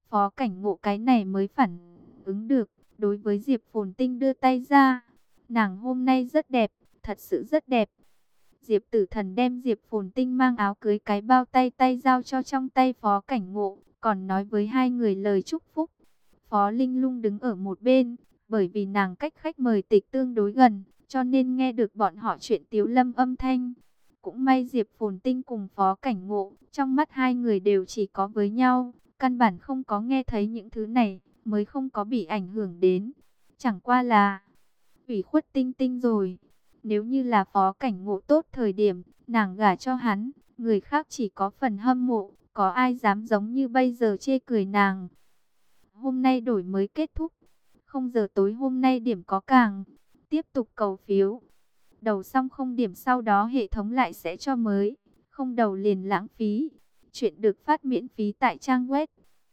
Phó Cảnh Ngộ cái này mới phản ứng được, đối với Diệp Phồn Tinh đưa tay ra. Nàng hôm nay rất đẹp, thật sự rất đẹp. Diệp Tử Thần đem Diệp Phồn Tinh mang áo cưới cái bao tay tay giao cho trong tay Phó Cảnh Ngộ, còn nói với hai người lời chúc phúc. Phó Linh Lung đứng ở một bên, bởi vì nàng cách khách mời tịch tương đối gần, cho nên nghe được bọn họ chuyện tiếu lâm âm thanh. Cũng may Diệp Phồn Tinh cùng Phó Cảnh Ngộ, trong mắt hai người đều chỉ có với nhau, căn bản không có nghe thấy những thứ này, mới không có bị ảnh hưởng đến. Chẳng qua là ủy khuất Tinh Tinh rồi. Nếu như là Phó Cảnh Ngộ tốt thời điểm, nàng gả cho hắn, người khác chỉ có phần hâm mộ, có ai dám giống như bây giờ chê cười nàng. Hôm nay đổi mới kết thúc, 0 giờ tối hôm nay điểm có càng. Tiếp tục cầu phiếu. Đầu xong không điểm sau đó hệ thống lại sẽ cho mới. Không đầu liền lãng phí. Chuyện được phát miễn phí tại trang web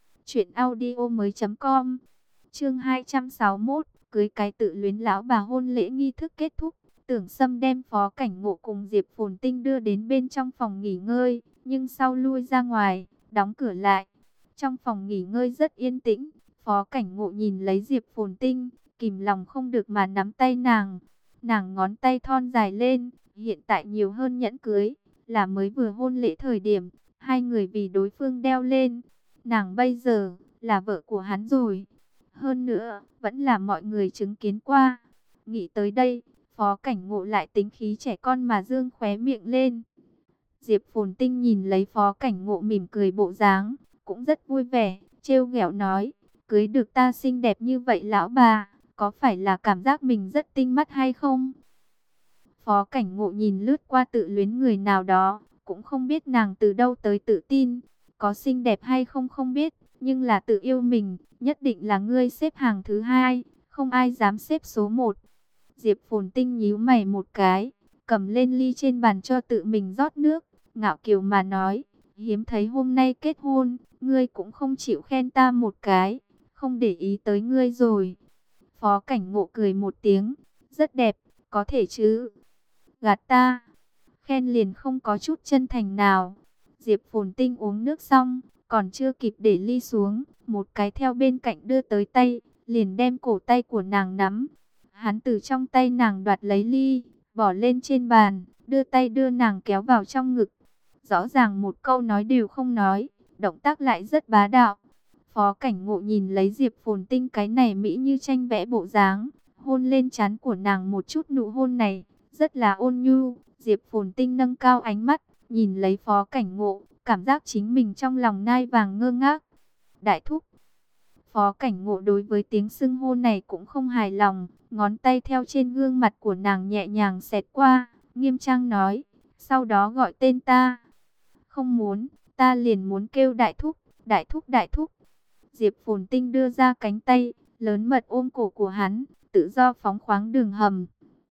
truyệnaudiomoi.com. Chương 261, cưới cái tự luyến lão bà hôn lễ nghi thức kết thúc. Tưởng Sâm đem Phó Cảnh Ngộ cùng Diệp Phồn Tinh đưa đến bên trong phòng nghỉ ngơi, nhưng sau lui ra ngoài, đóng cửa lại. Trong phòng nghỉ ngơi rất yên tĩnh, Phó Cảnh Ngộ nhìn lấy Diệp Phồn Tinh, kìm lòng không được mà nắm tay nàng. Nàng ngón tay thon dài lên, hiện tại nhiều hơn nhẫn cưới, là mới vừa hôn lễ thời điểm, hai người vì đối phương đeo lên. Nàng bây giờ là vợ của hắn rồi. Hơn nữa, vẫn là mọi người chứng kiến qua. Nghĩ tới đây, Phó Cảnh Ngộ lại tính khí trẻ con mà dương khóe miệng lên. Diệp Phồn Tinh nhìn lấy Phó Cảnh Ngộ mỉm cười bộ dáng, cũng rất vui vẻ, trêu ghẹo nói, cưới được ta xinh đẹp như vậy lão bà, có phải là cảm giác mình rất tinh mắt hay không? Phó Cảnh Ngộ nhìn lướt qua tự luyến người nào đó, cũng không biết nàng từ đâu tới tự tin, có xinh đẹp hay không không biết, nhưng là tự yêu mình, nhất định là ngươi xếp hàng thứ hai, không ai dám xếp số một. Diệp Phồn Tinh nhíu mày một cái, cầm lên ly trên bàn cho tự mình rót nước, ngạo kiều mà nói, hiếm thấy hôm nay kết hôn, ngươi cũng không chịu khen ta một cái, không để ý tới ngươi rồi. Phó Cảnh Ngộ cười một tiếng, rất đẹp, có thể chứ? Gạt ta, khen liền không có chút chân thành nào. Diệp Phồn Tinh uống nước xong, còn chưa kịp để ly xuống, một cái theo bên cạnh đưa tới tay, liền đem cổ tay của nàng nắm. Hắn từ trong tay nàng đoạt lấy ly, bỏ lên trên bàn, đưa tay đưa nàng kéo vào trong ngực. Rõ ràng một câu nói đều không nói, động tác lại rất bá đạo. Phó Cảnh Ngộ nhìn lấy Diệp Phồn Tinh cái này mỹ như tranh vẽ bộ dáng, hôn lên trán của nàng một chút, nụ hôn này rất là ôn nhu. Diệp Phồn Tinh nâng cao ánh mắt, nhìn lấy Phó Cảnh Ngộ, cảm giác chính mình trong lòng nai vàng ngơ ngác. Đại thúc. Phó Cảnh Ngộ đối với tiếng xưng hô này cũng không hài lòng, ngón tay theo trên gương mặt của nàng nhẹ nhàng xẹt qua, nghiêm trang nói, sau đó gọi tên ta. Không muốn, ta liền muốn kêu đại thúc, đại thúc, đại thúc. Diệp Phồn Tinh đưa ra cánh tay, lớn mật ôm cổ của hắn, tự do phóng khoáng đường hầm.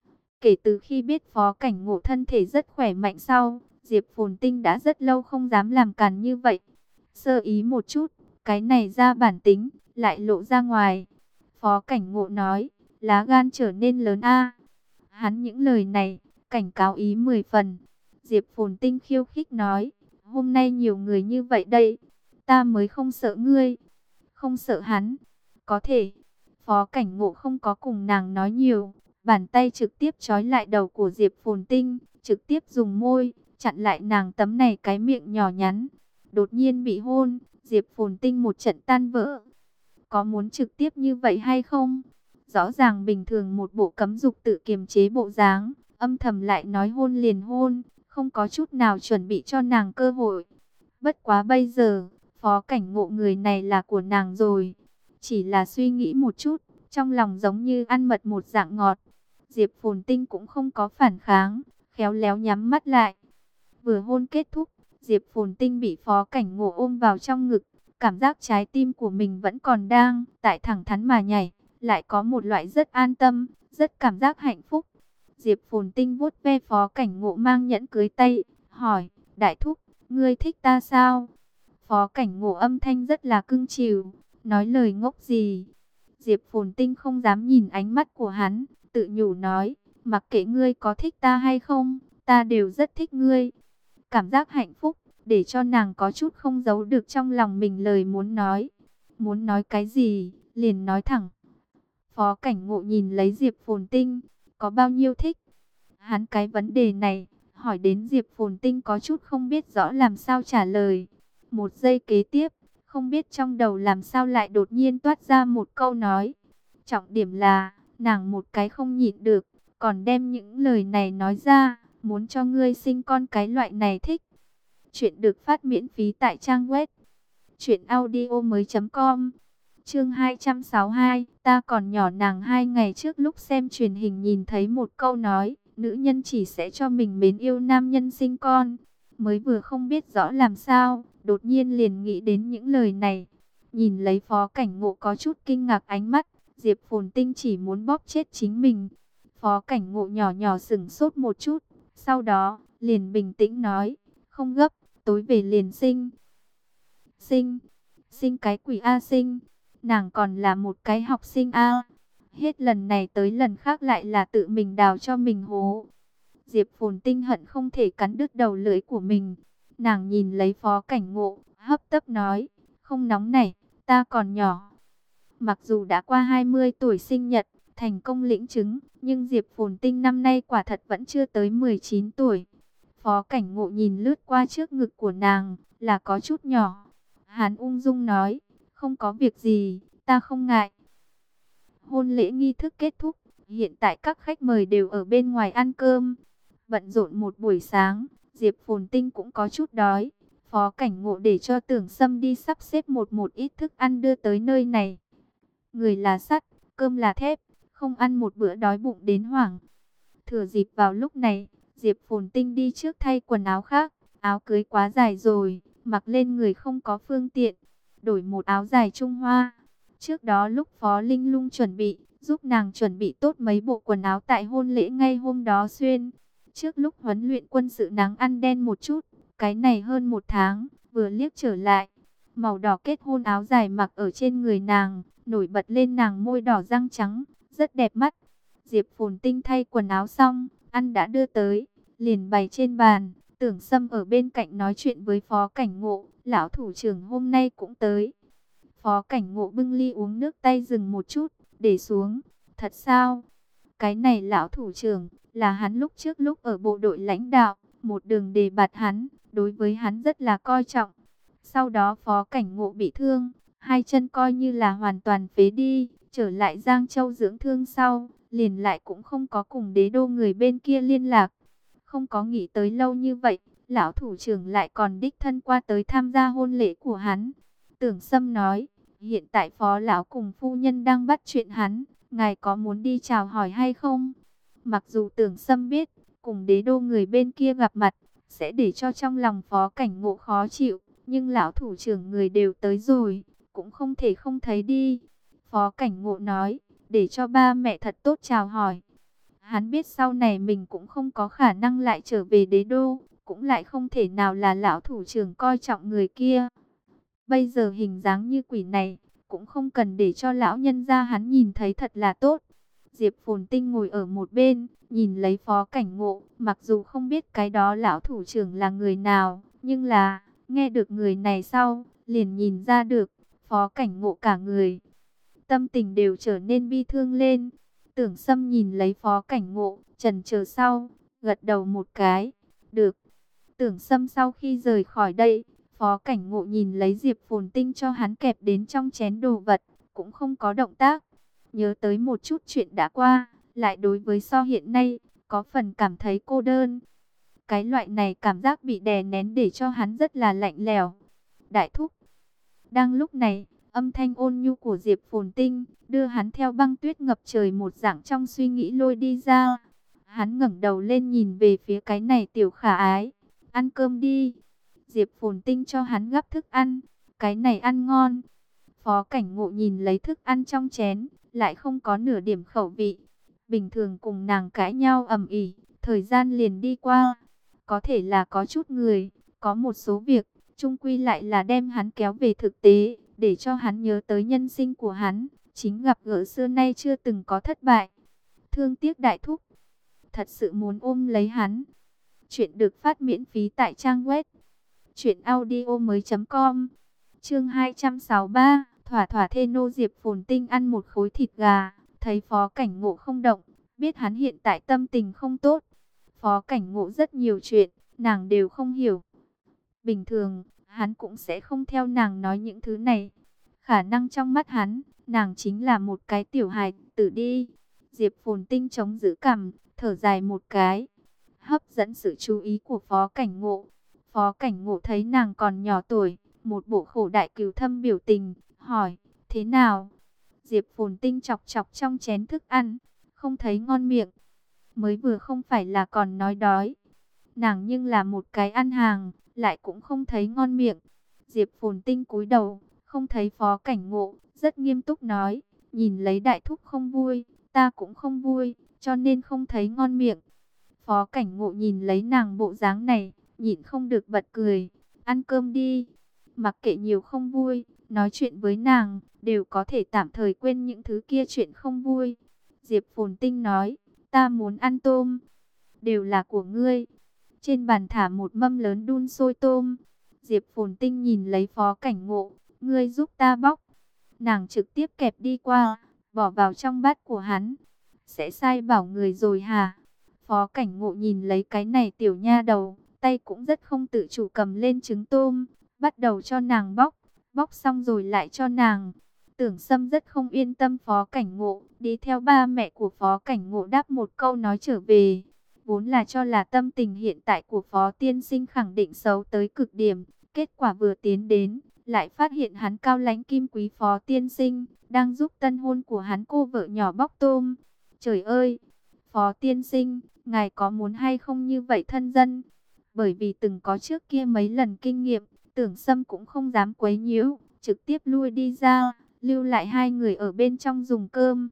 Kể từ khi biết Phó Cảnh Ngộ thân thể rất khỏe mạnh sau, Diệp Phồn Tinh đã rất lâu không dám làm càn như vậy. Sơ ý một chút, cái này ra bản tính, lại lộ ra ngoài. Phó Cảnh Ngộ nói, lá gan trở nên lớn a. Hắn những lời này, cảnh cáo ý 10 phần. Diệp Phồn Tinh khiêu khích nói, hôm nay nhiều người như vậy đây, ta mới không sợ ngươi. Không sợ hắn, có thể. Phó Cảnh Ngộ không có cùng nàng nói nhiều, bàn tay trực tiếp trói lại đầu của Diệp Phồn Tinh, trực tiếp dùng môi chặn lại nàng tấm này cái miệng nhỏ nhắn. Đột nhiên bị hôn, Diệp Phồn Tinh một trận tan vỡ. Có muốn trực tiếp như vậy hay không? Rõ ràng bình thường một bộ cấm dục tự kiềm chế bộ dáng, âm thầm lại nói hôn liền hôn, không có chút nào chuẩn bị cho nàng cơ hội. Bất quá bây giờ, Phó Cảnh Ngộ người này là của nàng rồi. Chỉ là suy nghĩ một chút, trong lòng giống như ăn mật một dạng ngọt. Diệp Phồn Tinh cũng không có phản kháng, khéo léo nhắm mắt lại. Vừa hôn kết thúc, Diệp Phồn Tinh bị Phó Cảnh Ngộ ôm vào trong ngực. Cảm giác trái tim của mình vẫn còn đang tại thẳng thắn mà nhảy. Lại có một loại rất an tâm, rất cảm giác hạnh phúc. Diệp Phồn Tinh vuốt ve Phó Cảnh Ngộ mang nhẫn cưới tay, hỏi, đại thúc, ngươi thích ta sao? Phó Cảnh Ngộ âm thanh rất là cưng chiều, nói lời ngốc gì. Diệp Phồn Tinh không dám nhìn ánh mắt của hắn, tự nhủ nói, mặc kệ ngươi có thích ta hay không, ta đều rất thích ngươi. Cảm giác hạnh phúc, để cho nàng có chút không giấu được trong lòng mình lời muốn nói. muốn nói cái gì, liền nói thẳng. Phó Cảnh Ngộ nhìn lấy Diệp Phồn Tinh, có bao nhiêu thích? Hắn cái vấn đề này, hỏi đến Diệp Phồn Tinh có chút không biết rõ làm sao trả lời. Một giây kế tiếp, không biết trong đầu làm sao lại đột nhiên toát ra một câu nói. Trọng điểm là, nàng một cái không nhịn được, còn đem những lời này nói ra, muốn cho ngươi sinh con cái loại này thích. Chuyện được phát miễn phí tại trang web truyệnaudiomoi.com. Chương 262, ta còn nhỏ. Nàng 2 ngày trước lúc xem truyền hình nhìn thấy một câu nói, nữ nhân chỉ sẽ cho mình mến yêu nam nhân sinh con. Mới vừa không biết rõ làm sao, đột nhiên liền nghĩ đến những lời này. Nhìn lấy Phó Cảnh Ngộ có chút kinh ngạc ánh mắt, Diệp Phồn Tinh chỉ muốn bóp chết chính mình. Phó Cảnh Ngộ nhỏ nhỏ sững sốt một chút, sau đó liền bình tĩnh nói, không gấp, tối về liền sinh. Sinh cái quỷ A sinh, nàng còn là một cái học sinh A. Hết lần này tới lần khác lại là tự mình đào cho mình hố. Diệp Phồn Tinh hận không thể cắn đứt đầu lưỡi của mình. Nàng nhìn lấy Phó Cảnh Ngộ, hấp tấp nói, không nóng nảy, ta còn nhỏ. Mặc dù đã qua 20 tuổi sinh nhật, thành công lĩnh chứng, nhưng Diệp Phồn Tinh năm nay quả thật vẫn chưa tới 19 tuổi. Phó Cảnh Ngộ nhìn lướt qua trước ngực của nàng, là có chút nhỏ. Hắn ung dung nói, không có việc gì, ta không ngại. Hôn lễ nghi thức kết thúc, hiện tại các khách mời đều ở bên ngoài ăn cơm. Bận rộn một buổi sáng, Diệp Phồn Tinh cũng có chút đói. Phó Cảnh Ngộ để cho Tưởng Sâm đi sắp xếp một ít thức ăn đưa tới nơi này. Người là sắt, cơm là thép, không ăn một bữa đói bụng đến hoảng. Thừa dịp vào lúc này, Diệp Phồn Tinh đi trước thay quần áo khác, áo cưới quá dài rồi, mặc lên người không có phương tiện, đổi một áo dài Trung Hoa. Trước đó lúc Phó Linh Lung chuẩn bị, giúp nàng chuẩn bị tốt mấy bộ quần áo tại hôn lễ ngay hôm đó xuyên. Trước lúc huấn luyện quân sự nắng ăn đen một chút, cái này hơn 1 tháng, vừa liếc trở lại. Màu đỏ kết hôn áo dài mặc ở trên người nàng, nổi bật lên nàng môi đỏ răng trắng, rất đẹp mắt. Diệp Phồn Tinh thay quần áo xong, ăn đã đưa tới, liền bày trên bàn. Tưởng Sâm ở bên cạnh nói chuyện với Phó Cảnh Ngộ, lão thủ trưởng hôm nay cũng tới. Phó Cảnh Ngộ bưng ly uống nước tay dừng một chút, để xuống. Thật sao? Cái này lão thủ trưởng, là hắn lúc trước lúc ở bộ đội lãnh đạo, một đường đề bạt hắn, đối với hắn rất là coi trọng. Sau đó Phó Cảnh Ngộ bị thương, 2 chân coi như là hoàn toàn phế đi, trở lại Giang Châu dưỡng thương sau, liền lại cũng không có cùng Đế Đô người bên kia liên lạc. Không có nghĩ tới lâu như vậy, lão thủ trưởng lại còn đích thân qua tới tham gia hôn lễ của hắn. Tưởng Sâm nói, hiện tại Phó lão cùng phu nhân đang bắt chuyện hắn, ngài có muốn đi chào hỏi hay không? Mặc dù Tưởng Sâm biết, cùng Đế Đô người bên kia gặp mặt, sẽ để cho trong lòng Phó Cảnh Ngộ khó chịu, nhưng lão thủ trưởng người đều tới rồi, cũng không thể không thấy đi. Phó Cảnh Ngộ nói, để cho ba mẹ thật tốt chào hỏi. Hắn biết sau này mình cũng không có khả năng lại trở về Đế Đô, cũng lại không thể nào là lão thủ trưởng coi trọng người kia. Bây giờ hình dáng như quỷ này, cũng không cần để cho lão nhân gia hắn nhìn thấy thật là tốt. Diệp Phồn Tinh ngồi ở một bên, nhìn lấy Phó Cảnh Ngộ, mặc dù không biết cái đó lão thủ trưởng là người nào, nhưng là, nghe được người này sau, liền nhìn ra được, Phó Cảnh Ngộ cả người. Tâm tình đều trở nên bi thương lên. Tưởng Sâm nhìn lấy Phó Cảnh Ngộ, chần chờ sau, gật đầu một cái. Được. Tưởng Sâm sau khi rời khỏi đây, Phó Cảnh Ngộ nhìn lấy Diệp Phồn Tinh cho hắn kẹp đến trong chén đồ vật, cũng không có động tác. Nhớ tới một chút chuyện đã qua, lại đối với so hiện nay, có phần cảm thấy cô đơn. Cái loại này cảm giác bị đè nén để cho hắn rất là lạnh lẽo. Đại thúc. Đang lúc này, âm thanh ôn nhu của Diệp Phồn Tinh đưa hắn theo băng tuyết ngập trời một dạng trong suy nghĩ lôi đi ra. Hắn ngẩng đầu lên nhìn về phía cái này tiểu khả ái. Ăn cơm đi. Diệp Phồn Tinh cho hắn gắp thức ăn. Cái này ăn ngon. Phó Cảnh Ngộ nhìn lấy thức ăn trong chén, lại không có nửa điểm khẩu vị. Bình thường cùng nàng cãi nhau ầm ĩ, thời gian liền đi qua. Có thể là có chút người, có một số việc, chung quy lại là đem hắn kéo về thực tế, để cho hắn nhớ tới nhân sinh của hắn, chính gặp gỡ xưa nay chưa từng có thất bại. Thương tiếc đại thúc, thật sự muốn ôm lấy hắn. Chuyện được phát miễn phí tại trang web truyệnaudiomoi.com. Chương 263, thỏa thỏa thê nô Diệp Phồn Tinh ăn một khối thịt gà, thấy Phó Cảnh Ngộ không động, biết hắn hiện tại tâm tình không tốt. Phó Cảnh Ngộ rất nhiều chuyện, nàng đều không hiểu. Bình thường, hắn cũng sẽ không theo nàng nói những thứ này. Khả năng trong mắt hắn, nàng chính là một cái tiểu hài tử đi. Diệp Phồn Tinh chống giữ cằm, thở dài một cái, hấp dẫn sự chú ý của Phó Cảnh Ngộ. Phó Cảnh Ngộ thấy nàng còn nhỏ tuổi, một bộ khổ đại cừu thâm biểu tình, hỏi, thế nào? Diệp Phồn Tinh chọc chọc trong chén thức ăn, không thấy ngon miệng. Mới vừa không phải là còn nói đói. Nàng nhưng là một cái ăn hàng, lại cũng không thấy ngon miệng. Diệp Phồn Tinh cúi đầu, không thấy Phó Cảnh Ngộ, rất nghiêm túc nói, nhìn lấy đại thúc không vui, ta cũng không vui, cho nên không thấy ngon miệng. Phó Cảnh Ngộ nhìn lấy nàng bộ dáng này, nhịn không được bật cười, ăn cơm đi. Mặc kệ nhiều không vui, nói chuyện với nàng, đều có thể tạm thời quên những thứ kia chuyện không vui. Diệp Phồn Tinh nói, ta muốn ăn tôm, đều là của ngươi. Trên bàn thả một mâm lớn đun sôi tôm. Diệp Phồn Tinh nhìn lấy Phó Cảnh Ngộ, ngươi giúp ta bóc. Nàng trực tiếp kẹp đi qua, bỏ vào trong bát của hắn. Sẽ sai bảo người rồi hả? Phó Cảnh Ngộ nhìn lấy cái này tiểu nha đầu, tay cũng rất không tự chủ cầm lên trứng tôm, bắt đầu cho nàng bóc. Bóc xong rồi lại cho nàng. Tưởng Sâm rất không yên tâm Phó Cảnh Ngộ, đi theo ba mẹ của Phó Cảnh Ngộ đáp một câu nói trở về. Vốn là cho là tâm tình hiện tại của Phó Tiên Sinh khẳng định xấu tới cực điểm. Kết quả vừa tiến đến, lại phát hiện hắn cao lãnh kim quý Phó Tiên Sinh, đang giúp tân hôn của hắn cô vợ nhỏ bóc tôm. Trời ơi! Phó Tiên Sinh, ngài có muốn hay không như vậy thân dân? Bởi vì từng có trước kia mấy lần kinh nghiệm, Tưởng Sâm cũng không dám quấy nhiễu, trực tiếp lui đi ra, lưu lại hai người ở bên trong dùng cơm.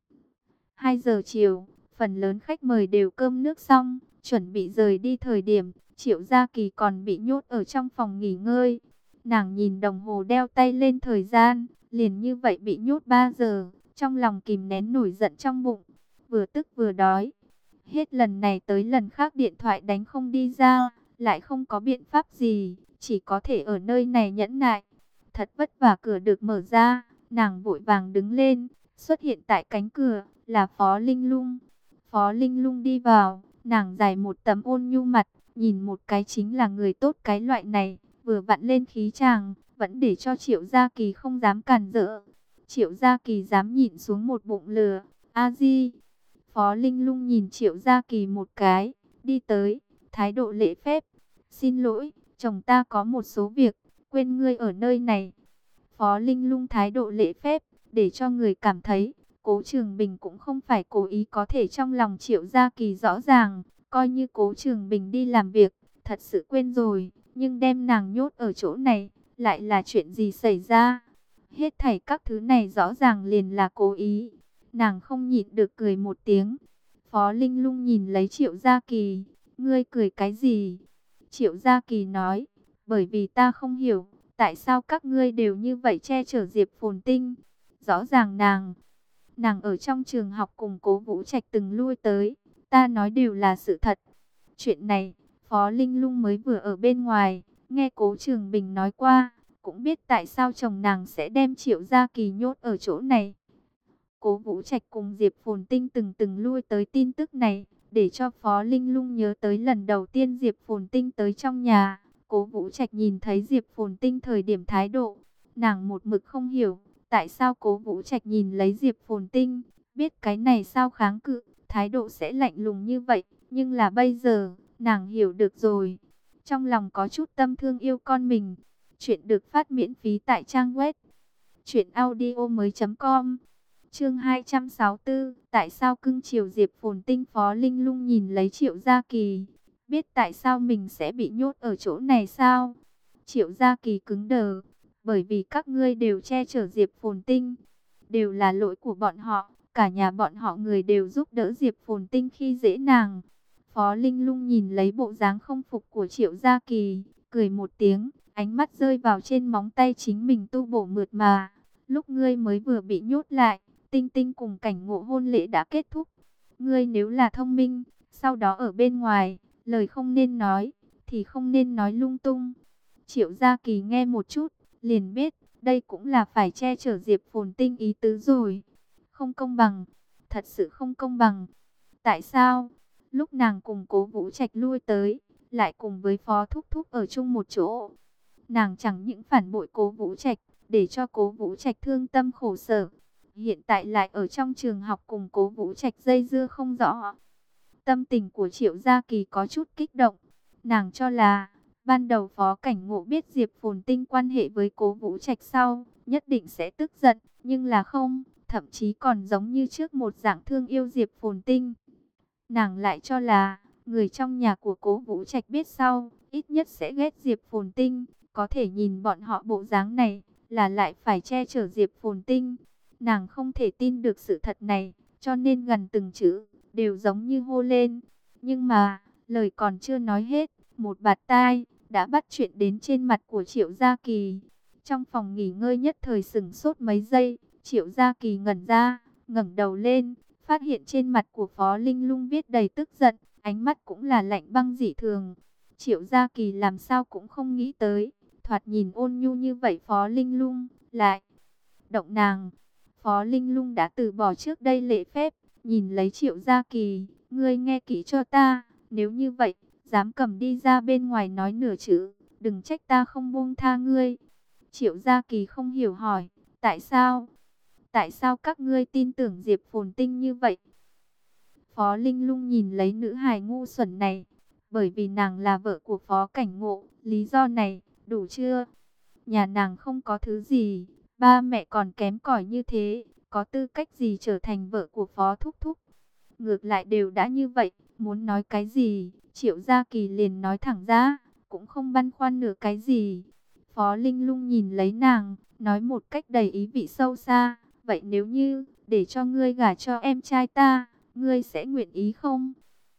2 giờ chiều, phần lớn khách mời đều cơm nước xong, chuẩn bị rời đi thời điểm, Triệu Gia Kỳ còn bị nhốt ở trong phòng nghỉ ngơi. Nàng nhìn đồng hồ đeo tay lên thời gian, liền như vậy bị nhốt 3 giờ, trong lòng kìm nén nổi giận trong bụng, vừa tức vừa đói. Hết lần này tới lần khác điện thoại đánh không đi ra, lại không có biện pháp gì, chỉ có thể ở nơi này nhẫn nại. Thật vất vả cửa được mở ra, nàng vội vàng đứng lên, xuất hiện tại cánh cửa, là Phó Linh Lung. Phó Linh Lung đi vào, nàng dài một tấm ôn nhu mặt, nhìn một cái chính là người tốt cái loại này, vừa vặn lên khí chàng, vẫn để cho Triệu Gia Kỳ không dám cản rỡ. Triệu Gia Kỳ dám nhịn xuống một bụng lửa, a di. Phó Linh Lung nhìn Triệu Gia Kỳ một cái, đi tới, thái độ lễ phép. Xin lỗi, chồng ta có một số việc, quên ngươi ở nơi này. Phó Linh Lung thái độ lễ phép, để cho người cảm thấy, Cố Trường Bình cũng không phải cố ý, có thể trong lòng Triệu Gia Kỳ rõ ràng, coi như Cố Trường Bình đi làm việc, thật sự quên rồi, nhưng đem nàng nhốt ở chỗ này, lại là chuyện gì xảy ra? Hết thảy các thứ này rõ ràng liền là cố ý. Nàng không nhịn được cười một tiếng. Phó Linh Lung nhìn lấy Triệu Gia Kỳ, ngươi cười cái gì? Triệu Gia Kỳ nói, bởi vì ta không hiểu, tại sao các ngươi đều như vậy che chở Diệp Phồn Tinh. Rõ ràng nàng ở trong trường học cùng Cố Vũ Trạch từng lui tới, ta nói đều là sự thật. Chuyện này, Phó Linh Lung mới vừa ở bên ngoài, nghe Cố Trường Bình nói qua, cũng biết tại sao chồng nàng sẽ đem Triệu Gia Kỳ nhốt ở chỗ này. Cố Vũ Trạch cùng Diệp Phồn Tinh từng lui tới tin tức này, để cho Phó Linh Lung nhớ tới lần đầu tiên Diệp Phồn Tinh tới trong nhà. Cố Vũ Trạch nhìn thấy Diệp Phồn Tinh thời điểm thái độ, nàng một mực không hiểu, tại sao Cố Vũ Trạch nhìn lấy Diệp Phồn Tinh, biết cái này sao kháng cự, thái độ sẽ lạnh lùng như vậy, nhưng là bây giờ, nàng hiểu được rồi. Trong lòng có chút tâm thương yêu con mình. Chuyện được phát miễn phí tại trang web truyệnaudiomoi.com. Chương 264, tại sao cưng chiều Diệp Phồn Tinh? Phó Linh Lung nhìn lấy Triệu Gia Kỳ, biết tại sao mình sẽ bị nhốt ở chỗ này sao? Triệu Gia Kỳ cứng đờ, bởi vì các ngươi đều che chở Diệp Phồn Tinh, đều là lỗi của bọn họ, cả nhà bọn họ người đều giúp đỡ Diệp Phồn Tinh khi dễ nàng. Phó Linh Lung nhìn lấy bộ dáng không phục của Triệu Gia Kỳ, cười một tiếng, ánh mắt rơi vào trên móng tay chính mình tu bổ mượt mà. Lúc ngươi mới vừa bị nhốt lại, Tinh Tinh cùng Cảnh Ngộ hôn lễ đã kết thúc. Ngươi nếu là thông minh, sau đó ở bên ngoài, lời không nên nói, thì không nên nói lung tung. Triệu Gia Kỳ nghe một chút, liền biết, Đây cũng là phải che chở Diệp Phồn Tinh ý tứ rồi. Không công bằng, thật sự không công bằng. Tại sao? Lúc nàng cùng Cố Vũ Trạch lui tới, lại cùng với Phó Thúc Thúc ở chung một chỗ. Nàng chẳng những phản bội Cố Vũ Trạch, để cho Cố Vũ Trạch thương tâm khổ sở. Hiện tại lại ở trong trường học cùng Cố Vũ Trạch dây dưa không rõ. Tâm tình của Triệu Gia Kỳ có chút kích động. Nàng cho là, ban đầu Phó Cảnh Ngộ biết Diệp Phồn Tinh quan hệ với Cố Vũ Trạch sau, nhất định sẽ tức giận, nhưng là không, thậm chí còn giống như trước một dạng thương yêu Diệp Phồn Tinh. Nàng lại cho là, người trong nhà của Cố Vũ Trạch biết sau, ít nhất sẽ ghét Diệp Phồn Tinh, có thể nhìn bọn họ bộ dáng này, là lại phải che chở Diệp Phồn Tinh. Nàng không thể tin được sự thật này, cho nên gần từng chữ, đều giống như hô lên. Nhưng mà, lời còn chưa nói hết, một bạt tai, đã bắt chuyện đến trên mặt của Triệu Gia Kỳ. Trong phòng nghỉ ngơi nhất thời sửng sốt mấy giây, Triệu Gia Kỳ ngẩn ra, ngẩng đầu lên, phát hiện trên mặt của Phó Linh Lung viết đầy tức giận, ánh mắt cũng là lạnh băng dị thường. Triệu Gia Kỳ làm sao cũng không nghĩ tới, thoạt nhìn ôn nhu như vậy Phó Linh Lung, lại động nàng. Phó Linh Lung đã từ bỏ trước đây lễ phép, nhìn lấy Triệu Gia Kỳ, ngươi nghe kỹ cho ta, nếu như vậy, dám cầm đi ra bên ngoài nói nửa chữ, đừng trách ta không buông tha ngươi. Triệu Gia Kỳ không hiểu hỏi, tại sao? Tại sao các ngươi tin tưởng Diệp Phồn Tinh như vậy? Phó Linh Lung nhìn lấy nữ hài ngu xuẩn này, bởi vì nàng là vợ của Phó Cảnh Ngộ, lý do này, đủ chưa? Nhà nàng không có thứ gì, ba mẹ còn kém cỏi như thế, có tư cách gì trở thành vợ của Phó Thúc Thúc? Ngược lại đều đã như vậy, muốn nói cái gì, Triệu Gia Kỳ liền nói thẳng ra, cũng không băn khoăn nửa cái gì. Phó Linh Lung nhìn lấy nàng, nói một cách đầy ý vị sâu xa, vậy nếu như, để cho ngươi gả cho em trai ta, ngươi sẽ nguyện ý không?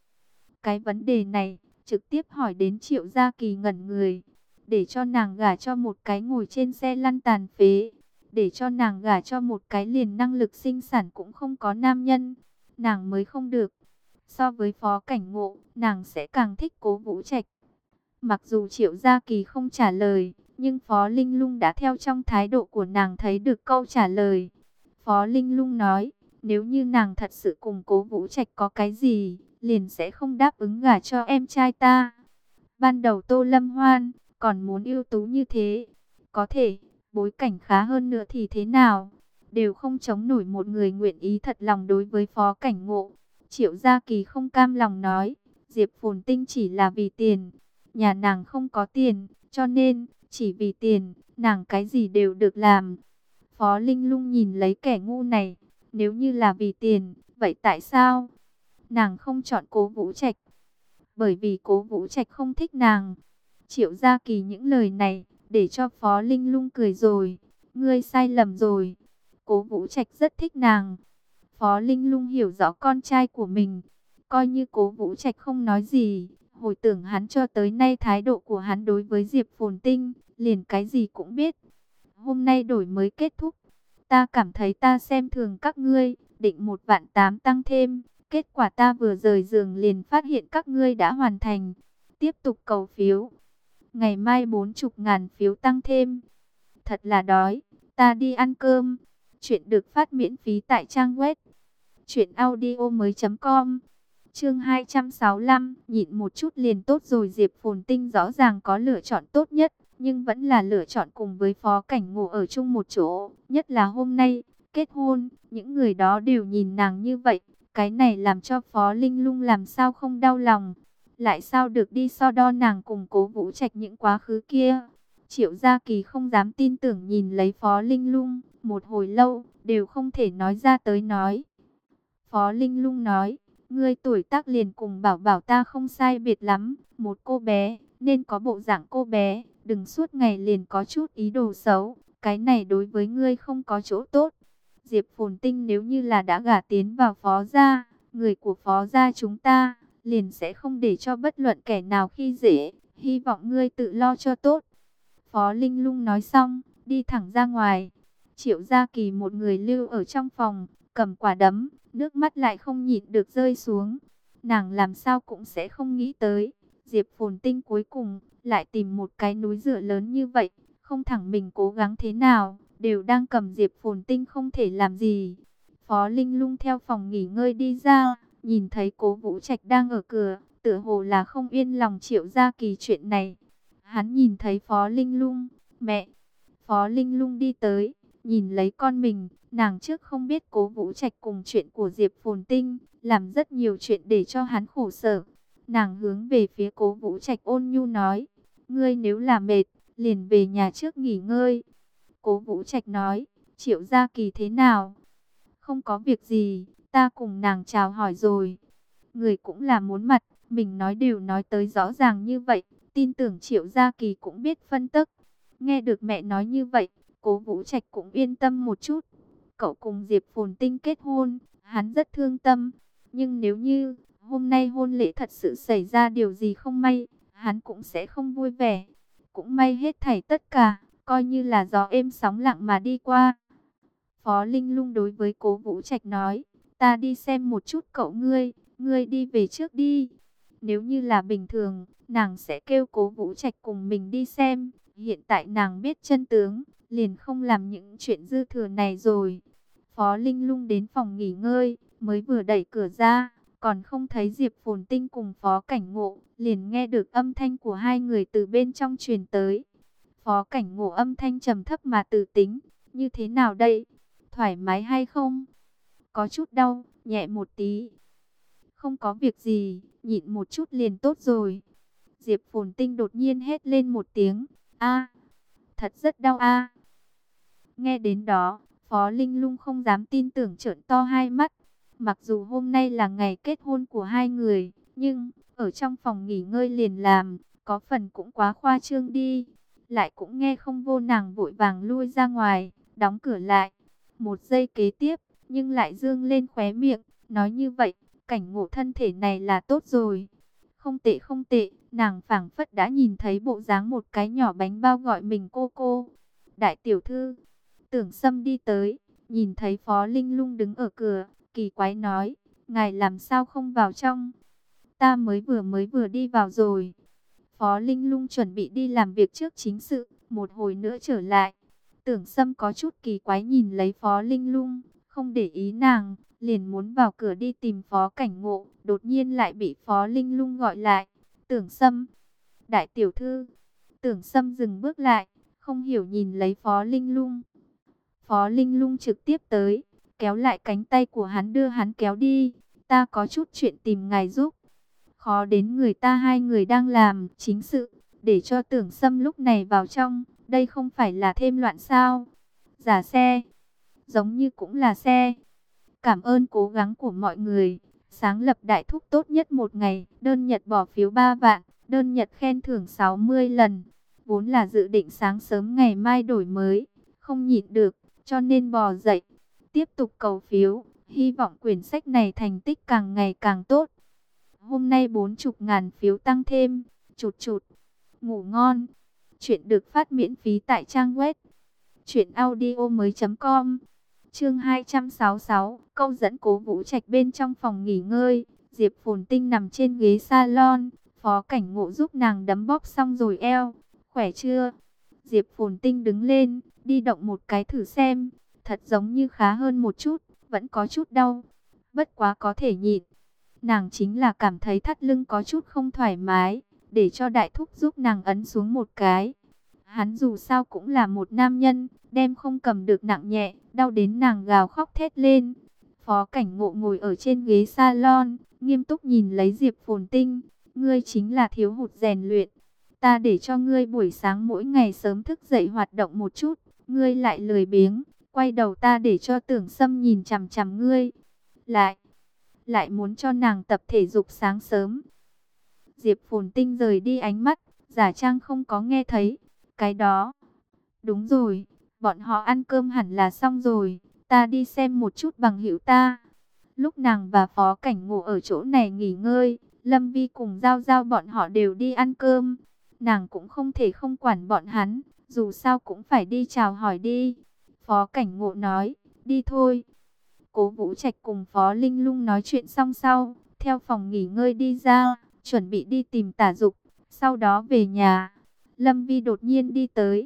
Cái vấn đề này, trực tiếp hỏi đến Triệu Gia Kỳ ngẩn người, để cho nàng gả cho một cái ngồi trên xe lăn tàn phế, để cho nàng gả cho một cái liền năng lực sinh sản cũng không có nam nhân, nàng mới không được. So với Phó Cảnh Ngộ, nàng sẽ càng thích Cố Vũ Trạch. Mặc dù Triệu Gia Kỳ không trả lời, nhưng Phó Linh Lung đã theo trong thái độ của nàng thấy được câu trả lời. Phó Linh Lung nói, nếu như nàng thật sự cùng Cố Vũ Trạch có cái gì, liền sẽ không đáp ứng gả cho em trai ta. Ban đầu Tô Lâm Hoan còn muốn ưu tú như thế, có thể bối cảnh khá hơn nữa thì thế nào, đều không chống nổi một người nguyện ý thật lòng đối với Phó Cảnh Ngộ. Triệu Gia Kỳ không cam lòng nói, Diệp Phồn Tinh chỉ là vì tiền, nhà nàng không có tiền, cho nên chỉ vì tiền, nàng cái gì đều được làm. Phó Linh Lung nhìn lấy kẻ ngu này, nếu như là vì tiền, vậy tại sao nàng không chọn Cố Vũ Trạch? Bởi vì Cố Vũ Trạch không thích nàng. Triệu Gia Kỳ những lời này, để cho Phó Linh Lung cười rồi. Ngươi sai lầm rồi. Cố Vũ Trạch rất thích nàng. Phó Linh Lung hiểu rõ con trai của mình. Coi như Cố Vũ Trạch không nói gì. Hồi tưởng hắn cho tới nay thái độ của hắn đối với Diệp Phồn Tinh, liền cái gì cũng biết. Hôm nay đổi mới kết thúc. Ta cảm thấy ta xem thường các ngươi, định 1.800.000 tăng thêm. Kết quả ta vừa rời giường liền phát hiện các ngươi đã hoàn thành. Tiếp tục cầu phiếu. Ngày mai 40.000 phiếu tăng thêm. Thật là đói. Ta đi ăn cơm. Chuyện được phát miễn phí tại trang web truyệnaudiomoi.com. Chương 265, nhịn một chút liền tốt rồi. Diệp Phồn Tinh rõ ràng có lựa chọn tốt nhất, nhưng vẫn là lựa chọn cùng với Phó Cảnh Ngộ ở chung một chỗ. Nhất là hôm nay, kết hôn, những người đó đều nhìn nàng như vậy. Cái này làm cho Phó Linh Lung làm sao không đau lòng. Lại sao được đi so đo nàng cùng Cố Vũ Trạch những quá khứ kia. Triệu Gia Kỳ không dám tin tưởng nhìn lấy Phó Linh Lung, một hồi lâu, đều không thể nói ra tới nói. Phó Linh Lung nói, ngươi tuổi tác liền cùng Bảo Bảo ta không sai biệt lắm, một cô bé, nên có bộ dạng cô bé, đừng suốt ngày liền có chút ý đồ xấu, cái này đối với ngươi không có chỗ tốt. Diệp Phồn Tinh nếu như là đã gả tiến vào Phó gia, người của Phó gia chúng ta, liền sẽ không để cho bất luận kẻ nào khi dễ, hy vọng ngươi tự lo cho tốt. Phó Linh Lung nói xong, đi thẳng ra ngoài. Triệu Gia Kỳ một người lưu ở trong phòng, cầm quả đấm, nước mắt lại không nhịn được rơi xuống. Nàng làm sao cũng sẽ không nghĩ tới, Diệp Phồn Tinh cuối cùng lại tìm một cái núi dựa lớn như vậy, không thẳng mình cố gắng thế nào, đều đang cầm Diệp Phồn Tinh không thể làm gì. Phó Linh Lung theo phòng nghỉ ngơi đi ra, nhìn thấy Cố Vũ Trạch đang ở cửa, tựa hồ là không yên lòng Triệu Gia Kỳ chuyện này. Hắn nhìn thấy Phó Linh Lung, mẹ. Phó Linh Lung đi tới, nhìn lấy con mình, nàng trước không biết Cố Vũ Trạch cùng chuyện của Diệp Phồn Tinh, làm rất nhiều chuyện để cho hắn khổ sở. Nàng hướng về phía Cố Vũ Trạch ôn nhu nói, ngươi nếu là mệt, liền về nhà trước nghỉ ngơi. Cố Vũ Trạch nói, Triệu Gia Kỳ thế nào? Không có việc gì, ta cùng nàng chào hỏi rồi. Người cũng là muốn mặt, mình nói đều nói tới rõ ràng như vậy, tin tưởng Triệu Gia Kỳ cũng biết phân tức. Nghe được mẹ nói như vậy, Cố Vũ Trạch cũng yên tâm một chút. Cậu cùng Diệp Phồn Tinh kết hôn, hắn rất thương tâm. Nhưng nếu như hôm nay hôn lễ thật sự xảy ra điều gì không may, hắn cũng sẽ không vui vẻ. Cũng may hết thảy tất cả, coi như là gió êm sóng lặng mà đi qua. Phó Linh Lung đối với Cố Vũ Trạch nói, ta đi xem một chút cậu ngươi đi về trước đi. Nếu như là bình thường, nàng sẽ kêu Cố Vũ Trạch cùng mình đi xem. Hiện tại nàng biết chân tướng, liền không làm những chuyện dư thừa này rồi. Phó Linh Lung đến phòng nghỉ ngơi, mới vừa đẩy cửa ra, còn không thấy Diệp Phồn Tinh cùng Phó Cảnh Ngộ, liền nghe được âm thanh của hai người từ bên trong truyền tới. Phó Cảnh Ngộ âm thanh trầm thấp mà từ tính, như thế nào đây? Thoải mái hay không? Có chút đau, nhẹ một tí. Không có việc gì, nhịn một chút liền tốt rồi. Diệp Phồn Tinh đột nhiên hét lên một tiếng, a, thật rất đau a. Nghe đến đó, Phó Linh Lung không dám tin tưởng trợn to hai mắt. Mặc dù hôm nay là ngày kết hôn của hai người, nhưng ở trong phòng nghỉ ngơi liền làm, có phần cũng quá khoa trương đi. Lại cũng nghe không vô, nàng vội vàng lui ra ngoài, đóng cửa lại. Một giây kế tiếp, nhưng lại dương lên khóe miệng, nói như vậy, Cảnh Ngộ thân thể này là tốt rồi. Không tệ không tệ, nàng phảng phất đã nhìn thấy bộ dáng một cái nhỏ bánh bao gọi mình cô. Đại tiểu thư, Tưởng Sâm đi tới, nhìn thấy Phó Linh Lung đứng ở cửa, kỳ quái nói, ngài làm sao không vào trong? Ta mới vừa đi vào rồi. Phó Linh Lung chuẩn bị đi làm việc trước chính sự, một hồi nữa trở lại. Tưởng Sâm có chút kỳ quái nhìn lấy Phó Linh Lung, không để ý nàng, liền muốn vào cửa đi tìm Phó Cảnh Ngộ, đột nhiên lại bị Phó Linh Lung gọi lại. Tưởng Sâm, đại tiểu thư. Tưởng Sâm dừng bước lại, không hiểu nhìn lấy Phó Linh Lung. Phó Linh Lung trực tiếp tới, kéo lại cánh tay của hắn đưa hắn kéo đi. Ta có chút chuyện tìm ngài giúp. Khó đến người ta, hai người đang làm chính sự, để cho Tưởng Sâm lúc này vào trong, đây không phải là thêm loạn sao? Giả xe, giống như cũng là xe. Cảm ơn cố gắng của mọi người, sáng lập đại thúc tốt nhất một ngày, đơn nhật bỏ phiếu 3 vạn, đơn nhật khen thưởng 60 lần. Vốn là dự định sáng sớm ngày mai đổi mới, không nhịn được, cho nên bò dậy, tiếp tục cầu phiếu, hy vọng quyển sách này thành tích càng ngày càng tốt. Hôm nay 40.000 phiếu tăng thêm, chụt chụt, ngủ ngon. Chuyện được phát miễn phí tại trang web truyệnaudiomoi.com. Chương 266, câu dẫn Cố Vũ Trạch. Bên trong phòng nghỉ ngơi, Diệp Phồn Tinh nằm trên ghế salon, Phó Cảnh Ngộ giúp nàng đấm bóp xong rồi eo. Khỏe chưa? Diệp Phồn Tinh đứng lên, đi động một cái thử xem, thật giống như khá hơn một chút, vẫn có chút đau, bất quá có thể nhịn. Nàng chính là cảm thấy thắt lưng có chút không thoải mái, để cho đại thúc giúp nàng ấn xuống một cái. Hắn dù sao cũng là một nam nhân, đem không cầm được nặng nhẹ, đau đến nàng gào khóc thét lên. Phó Cảnh Ngộ ngồi ở trên ghế salon, nghiêm túc nhìn lấy Diệp Phồn Tinh. Ngươi chính là thiếu hụt rèn luyện. Ta để cho ngươi buổi sáng mỗi ngày sớm thức dậy hoạt động một chút, ngươi lại lười biếng, quay đầu ta để cho Tưởng Sâm nhìn chằm chằm ngươi. Lại muốn cho nàng tập thể dục sáng sớm. Diệp Phồn Tinh rời đi ánh mắt, giả trang không có nghe thấy. Cái đó, đúng rồi, bọn họ ăn cơm hẳn là xong rồi, ta đi xem một chút bằng hữu ta. Lúc nàng và Phó Cảnh Ngộ ở chỗ này nghỉ ngơi, Lâm Vi cùng Giao Giao bọn họ đều đi ăn cơm. Nàng cũng không thể không quản bọn hắn, dù sao cũng phải đi chào hỏi đi. Phó Cảnh Ngộ nói, đi thôi. Cố Vũ Trạch cùng Phó Linh Lung nói chuyện xong sau, theo phòng nghỉ ngơi đi ra, chuẩn bị đi tìm Tả Dục, sau đó về nhà. Lâm Vi đột nhiên đi tới,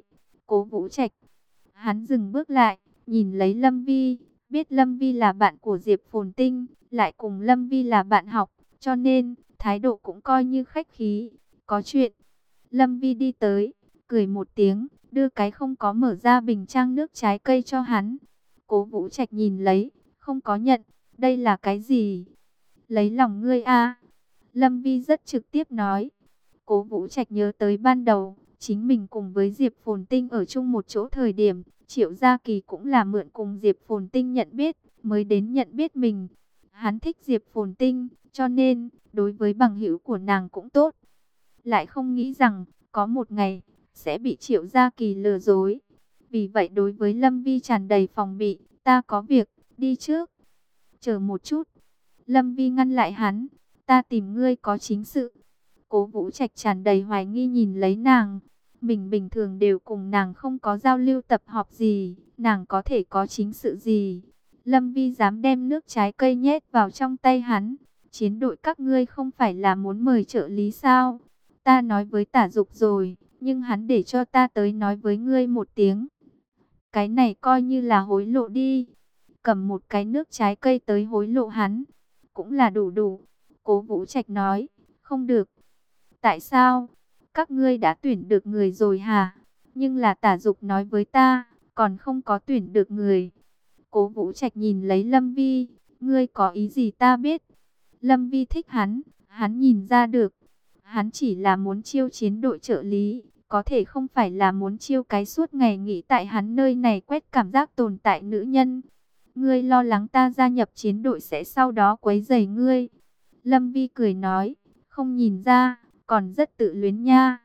Cố Vũ Trạch. Hắn dừng bước lại, nhìn lấy Lâm Vi, biết Lâm Vi là bạn của Diệp Phồn Tinh, lại cùng Lâm Vi là bạn học, cho nên thái độ cũng coi như khách khí. Có chuyện. Lâm Vi đi tới, cười một tiếng, đưa cái không có mở ra bình trang nước trái cây cho hắn. Cố Vũ Trạch nhìn lấy, không có nhận. Đây là cái gì? Lấy lòng ngươi a. Lâm Vi rất trực tiếp nói. Cố Vũ Trạch nhớ tới ban đầu, chính mình cùng với Diệp Phồn Tinh ở chung một chỗ thời điểm, Triệu Gia Kỳ cũng là mượn cùng Diệp Phồn Tinh nhận biết, mới đến nhận biết mình. Hắn thích Diệp Phồn Tinh, cho nên, đối với bằng hữu của nàng cũng tốt. Lại không nghĩ rằng, có một ngày, sẽ bị Triệu Gia Kỳ lừa dối. Vì vậy đối với Lâm Vi tràn đầy phòng bị, ta có việc, đi trước. Chờ một chút. Lâm Vi ngăn lại hắn, ta tìm ngươi có chính sự. Cố Vũ Trạch tràn đầy hoài nghi nhìn lấy nàng. Mình bình thường đều cùng nàng không có giao lưu tập họp gì, nàng có thể có chính sự gì. Lâm Vi dám đem nước trái cây nhét vào trong tay hắn. Chiến đội các ngươi không phải là muốn mời trợ lý sao? Ta nói với Tả Dục rồi, nhưng hắn để cho ta tới nói với ngươi một tiếng. Cái này coi như là hối lộ đi. Cầm một cái nước trái cây tới hối lộ hắn, cũng là đủ đủ. Cố Vũ Trạch nói, không được. Tại sao? Các ngươi đã tuyển được người rồi hả? Nhưng là Tả Dục nói với ta, còn không có tuyển được người. Cố Vũ Trạch nhìn lấy Lâm Vi, ngươi có ý gì ta biết. Lâm Vi thích hắn nhìn ra được. Hắn chỉ là muốn chiêu chiến đội trợ lý, có thể không phải là muốn chiêu cái suốt ngày nghỉ tại hắn nơi này quét cảm giác tồn tại nữ nhân. Ngươi lo lắng ta gia nhập chiến đội sẽ sau đó quấy rầy ngươi. Lâm Vi cười nói, không nhìn ra, còn rất tự luyến nha.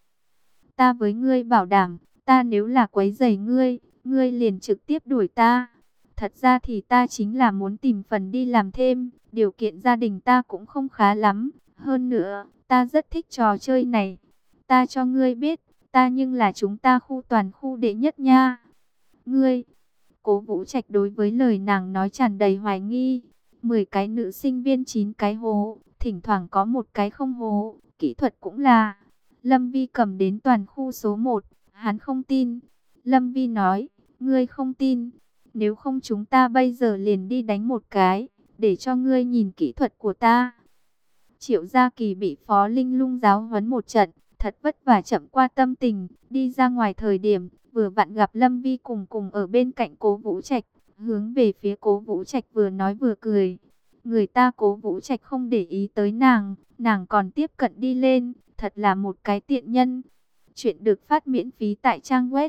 Ta với ngươi bảo đảm, ta nếu là quấy rầy ngươi, ngươi liền trực tiếp đuổi ta. Thật ra thì ta chính là muốn tìm phần đi làm thêm, điều kiện gia đình ta cũng không khá lắm. Hơn nữa, ta rất thích trò chơi này. Ta cho ngươi biết, ta nhưng là chúng ta khu toàn khu đệ nhất nha. Ngươi, Cố Vũ Trạch đối với lời nàng nói tràn đầy hoài nghi. 10 cái nữ sinh viên 9 cái hố, thỉnh thoảng có một cái không hố, kỹ thuật cũng là. Lâm Vi cầm đến toàn khu số 1, hắn không tin. Lâm Vi nói, ngươi không tin, nếu không chúng ta bây giờ liền đi đánh một cái, để cho ngươi nhìn kỹ thuật của ta. Triệu Gia Kỳ bị Phó Linh Lung giáo huấn một trận, thật vất vả chậm qua tâm tình, đi ra ngoài thời điểm, vừa vặn gặp Lâm Vi cùng ở bên cạnh Cố Vũ Trạch, hướng về phía Cố Vũ Trạch vừa nói vừa cười. Người ta Cố Vũ Trạch không để ý tới nàng còn tiếp cận đi lên, thật là một cái tiện nhân. Chuyện được phát miễn phí tại trang web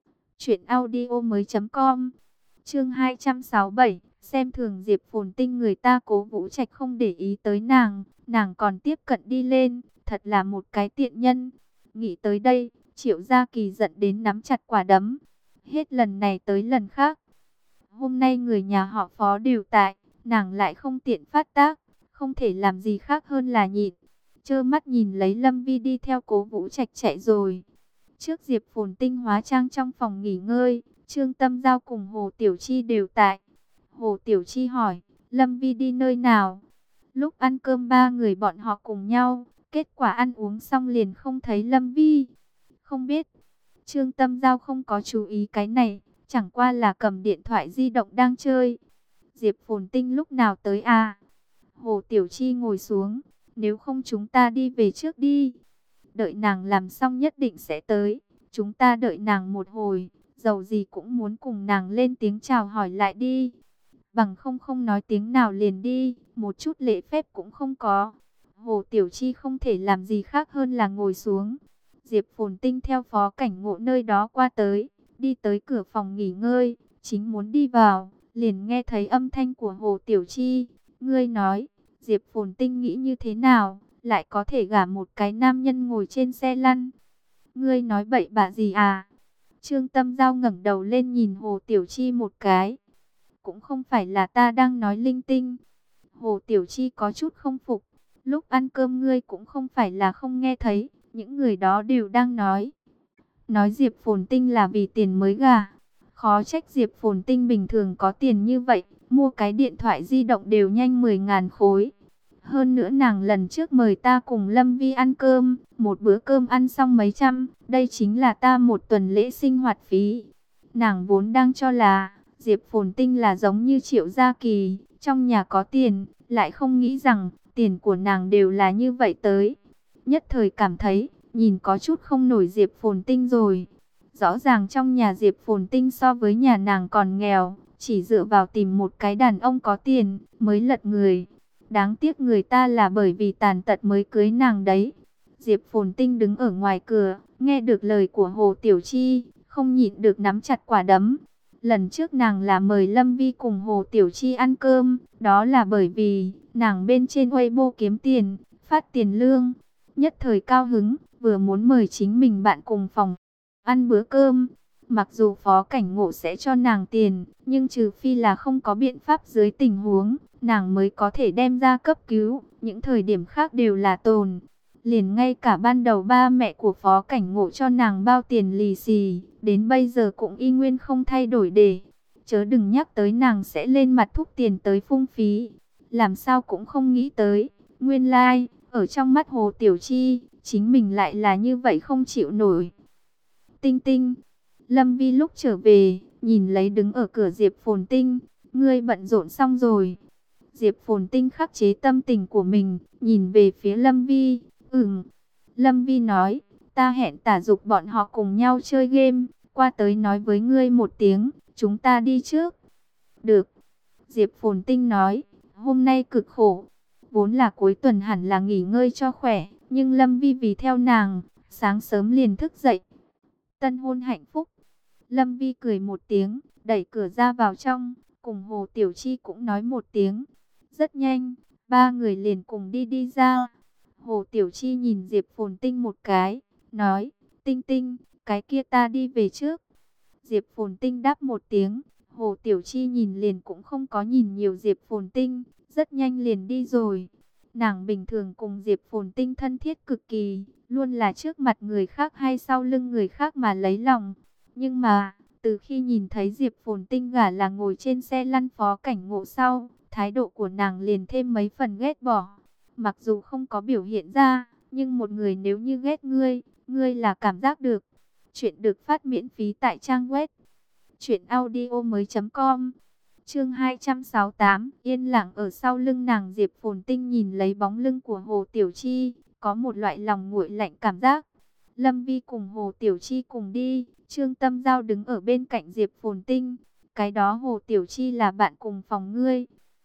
truyệnaudiomoi.com. Chương 267, xem thường Diệp Phồn Tinh, người ta Cố Vũ Trạch không để ý tới nàng còn tiếp cận đi lên, thật là một cái tiện nhân. Nghĩ tới đây, Triệu Gia Kỳ giận đến nắm chặt quả đấm. Hết lần này tới lần khác, hôm nay người nhà họ Phó đều tại, nàng lại không tiện phát tác, không thể làm gì khác hơn là nhịn. Trơ mắt nhìn lấy Lâm Vi đi theo Cố Vũ Trạch chạy rồi. Trước Diệp Phồn Tinh hóa trang trong phòng nghỉ ngơi, Trương Tâm Giao cùng Hồ Tiểu Chi đều tại. Hồ Tiểu Chi hỏi, Lâm Vi đi nơi nào? Lúc ăn cơm ba người bọn họ cùng nhau, kết quả ăn uống xong liền không thấy Lâm Vi. Không biết. Trương Tâm Giao không có chú ý cái này, chẳng qua là cầm điện thoại di động đang chơi. Diệp Phồn Tinh lúc nào tới à? Hồ Tiểu Chi ngồi xuống, nếu không chúng ta đi về trước đi. Đợi nàng làm xong nhất định sẽ tới. Chúng ta đợi nàng một hồi, dầu gì cũng muốn cùng nàng lên tiếng chào hỏi lại đi. Bằng không nói tiếng nào liền đi, một chút lễ phép cũng không có. Hồ Tiểu Chi không thể làm gì khác hơn là ngồi xuống. Diệp Phồn Tinh theo Phó Cảnh Ngộ nơi đó qua tới, đi tới cửa phòng nghỉ ngơi, chính muốn đi vào, liền nghe thấy âm thanh của Hồ Tiểu Chi. Ngươi nói, Diệp Phồn Tinh nghĩ như thế nào, lại có thể gả một cái nam nhân ngồi trên xe lăn? Ngươi nói bậy bạ gì à? Trương Tâm Giao ngẩng đầu lên nhìn Hồ Tiểu Chi một cái. Cũng không phải là ta đang nói linh tinh. Hồ Tiểu Chi có chút không phục. Lúc ăn cơm ngươi cũng không phải là không nghe thấy, những người đó đều đang nói. Nói Diệp Phồn Tinh là vì tiền mới gả. Khó trách Diệp Phồn Tinh bình thường có tiền như vậy, mua cái điện thoại di động đều nhanh 10.000 khối. Hơn nữa nàng lần trước mời ta cùng Lâm Vi ăn cơm, một bữa cơm ăn xong mấy trăm, đây chính là ta một tuần lễ sinh hoạt phí. Nàng vốn đang cho là Diệp Phồn Tinh là giống như Triệu Gia Kỳ, trong nhà có tiền, lại không nghĩ rằng tiền của nàng đều là như vậy tới. Nhất thời cảm thấy, nhìn có chút không nổi Diệp Phồn Tinh rồi. Rõ ràng trong nhà Diệp Phồn Tinh so với nhà nàng còn nghèo, chỉ dựa vào tìm một cái đàn ông có tiền mới lật người. Đáng tiếc người ta là bởi vì tàn tật mới cưới nàng đấy. Diệp Phồn Tinh đứng ở ngoài cửa, nghe được lời của Hồ Tiểu Chi, không nhịn được nắm chặt quả đấm. Lần trước nàng là mời Lâm Vi cùng Hồ Tiểu Chi ăn cơm, đó là bởi vì nàng bên trên Weibo kiếm tiền, phát tiền lương. Nhất thời cao hứng, vừa muốn mời chính mình bạn cùng phòng ăn bữa cơm. Mặc dù Phó Cảnh Ngộ sẽ cho nàng tiền, nhưng trừ phi là không có biện pháp dưới tình huống, nàng mới có thể đem ra cấp cứu, những thời điểm khác đều là tồn. Liền ngay cả ban đầu ba mẹ của Phó Cảnh Ngộ cho nàng bao tiền lì xì, đến bây giờ cũng y nguyên không thay đổi để. Chớ đừng nhắc tới nàng sẽ lên mặt thúc tiền tới phung phí. Làm sao cũng không nghĩ tới, nguyên lai, ở trong mắt Hồ Tiểu Chi, chính mình lại là như vậy không chịu nổi. Tinh Tinh, Lâm Vi lúc trở về, nhìn lấy đứng ở cửa Diệp Phồn Tinh, ngươi bận rộn xong rồi. Diệp Phồn Tinh khắc chế tâm tình của mình, nhìn về phía Lâm Vi. Lâm Vi nói, ta hẹn Tả Dục bọn họ cùng nhau chơi game, qua tới nói với ngươi một tiếng, chúng ta đi trước. Được. Diệp Phồn Tinh nói, hôm nay cực khổ, vốn là cuối tuần hẳn là nghỉ ngơi cho khỏe, nhưng Lâm Vi vì theo nàng, sáng sớm liền thức dậy. Tân hôn hạnh phúc. Lâm Vi cười một tiếng, đẩy cửa ra vào trong, cùng Hồ Tiểu Chi cũng nói một tiếng. Rất nhanh, ba người liền cùng đi ra. Hồ Tiểu Chi nhìn Diệp Phồn Tinh một cái, nói, Tinh Tinh, cái kia ta đi về trước. Diệp Phồn Tinh đáp một tiếng, Hồ Tiểu Chi nhìn liền cũng không có nhìn nhiều Diệp Phồn Tinh, rất nhanh liền đi rồi. Nàng bình thường cùng Diệp Phồn Tinh thân thiết cực kỳ, luôn là trước mặt người khác hay sau lưng người khác mà lấy lòng. Nhưng mà, từ khi nhìn thấy Diệp Phồn Tinh gả là ngồi trên xe lăn Phó Cảnh Ngộ sau, thái độ của nàng liền thêm mấy phần ghét bỏ. Mặc dù không có biểu hiện ra, nhưng một người nếu như ghét ngươi, ngươi là cảm giác được. Chuyện được phát miễn phí tại trang web truyệnaudiomoi.com. Chương 268, yên lặng ở sau lưng nàng. Diệp Phồn Tinh nhìn lấy bóng lưng của Hồ Tiểu Chi, có một loại lòng nguội lạnh cảm giác. Lâm Vi cùng Hồ Tiểu Chi cùng đi, Trương Tâm Giao đứng ở bên cạnh Diệp Phồn Tinh. Cái đó Hồ Tiểu Chi là bạn cùng phòng ngươi.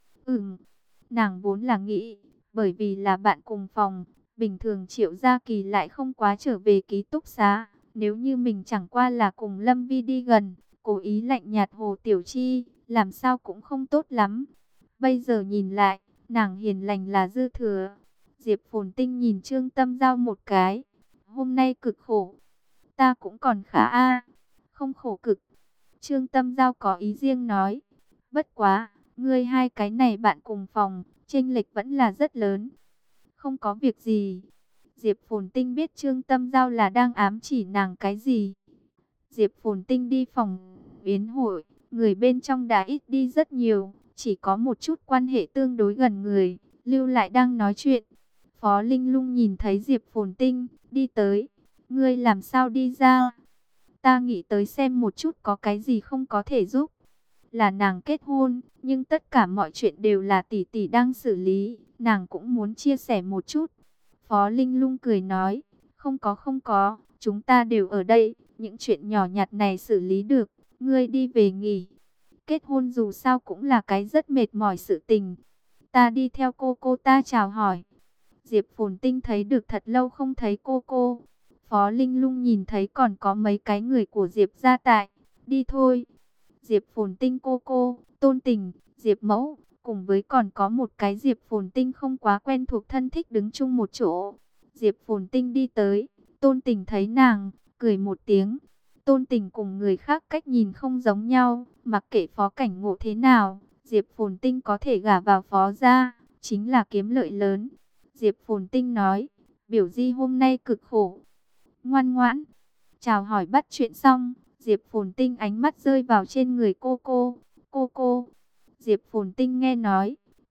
Nàng vốn là nghĩ, bởi vì là bạn cùng phòng, bình thường Triệu Gia Kỳ lại không quá trở về ký túc xá. Nếu như mình chẳng qua là cùng Lâm Vi đi gần, cố ý lạnh nhạt Hồ Tiểu Chi, làm sao cũng không tốt lắm. Bây giờ nhìn lại, nàng hiền lành là dư thừa. Diệp Phồn Tinh nhìn Trương Tâm Giao một cái. Hôm nay cực khổ. Ta cũng còn khá không khổ cực. Trương Tâm Giao có ý riêng nói. Bất quá, ngươi hai cái này bạn cùng phòng, chênh lệch vẫn là rất lớn. Không có việc gì. Diệp Phồn Tinh biết Trương Tâm Giao là đang ám chỉ nàng cái gì. Diệp Phồn Tinh đi phòng yến hội, người bên trong đã ít đi rất nhiều, chỉ có một chút quan hệ tương đối gần người, lưu lại đang nói chuyện. Phó Linh Lung nhìn thấy Diệp Phồn Tinh, đi tới. Ngươi làm sao đi ra? Ta nghĩ tới xem một chút có cái gì không có thể giúp. Là nàng kết hôn, nhưng tất cả mọi chuyện đều là tỷ tỷ đang xử lý, nàng cũng muốn chia sẻ một chút. Phó Linh Lung cười nói, không có, chúng ta đều ở đây, những chuyện nhỏ nhặt này xử lý được, ngươi đi về nghỉ. Kết hôn dù sao cũng là cái rất mệt mỏi sự tình. Ta đi theo cô ta chào hỏi. Diệp Phồn Tinh thấy được thật lâu không thấy cô. Phó Linh Lung nhìn thấy còn có mấy cái người của Diệp gia tại, đi thôi. Diệp Phồn Tinh cô, Tôn Tình, Diệp Mẫu, cùng với còn có một cái Diệp Phồn Tinh không quá quen thuộc thân thích đứng chung một chỗ. Diệp Phồn Tinh đi tới, Tôn Tình thấy nàng, cười một tiếng. Tôn Tình cùng người khác cách nhìn không giống nhau, mặc kệ Phó Cảnh Ngộ thế nào, Diệp Phồn Tinh có thể gả vào Phó gia, chính là kiếm lợi lớn. Diệp Phồn Tinh nói, biểu di hôm nay cực khổ, ngoan ngoãn. Chào hỏi bắt chuyện xong, Diệp Phồn Tinh ánh mắt rơi vào trên người cô. Diệp Phồn Tinh nghe nói,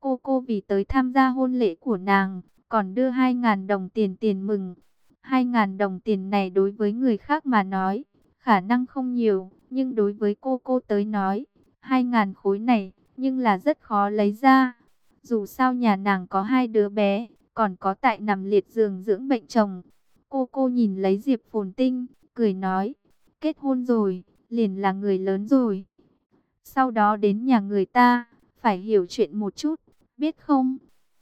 Cô vì tới tham gia hôn lễ của nàng, còn đưa 2.000 đồng tiền tiền mừng. 2.000 đồng tiền này đối với người khác mà nói, khả năng không nhiều, nhưng đối với cô tới nói, 2.000 khối này, nhưng là rất khó lấy ra. Dù sao nhà nàng có 2 đứa bé, còn có tại nằm liệt giường dưỡng bệnh chồng. Cô nhìn lấy Diệp Phồn Tinh, cười nói, kết hôn rồi, liền là người lớn rồi. Sau đó đến nhà người ta, phải hiểu chuyện một chút, biết không?